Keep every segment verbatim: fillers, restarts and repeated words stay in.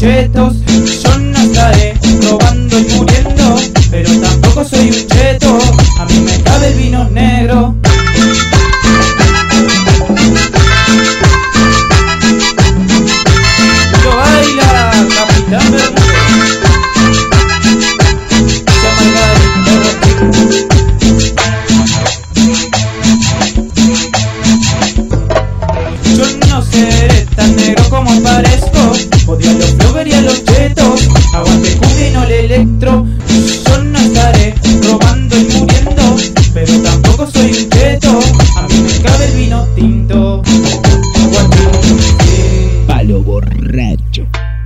chetos. Yo no estaré robando y muriendo, pero tampoco soy un cheto. A mí me cabe el vino negro. Lo baila Capitán Bermúdez. Se amarga el perro. Yo no seré tan negro como parezco. Odio a los flover y a los chetos. Aguante cumbia y no le electro. Yo no estaré robando y muriendo, pero tampoco soy un cheto. A mí me cabe el vino tinto. Palo borracho.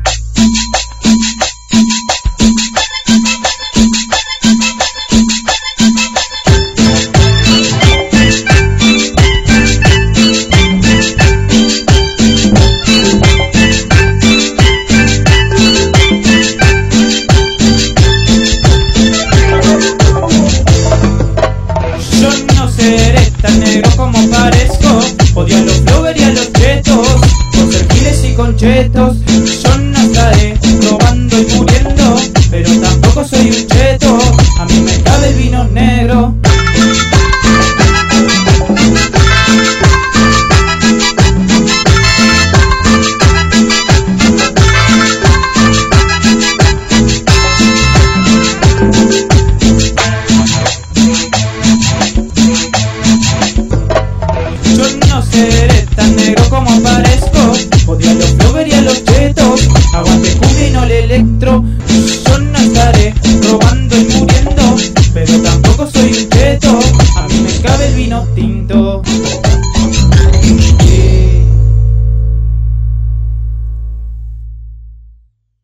Yo no seré tan negro como parezco. Odio a los flover y a los chetos. Por ser giles y conchetos. Yo no estaré robando y muriendo, pero tampoco soy un cheto. A mí me cabe el vino negro. Yo no seré tan negro como parezco. Odio a los flover y a los chetos. Aguante cumbia y no le electro. Yo no estaré robando y muriendo, pero tampoco soy un cheto. A mí me cabe el vino tinto.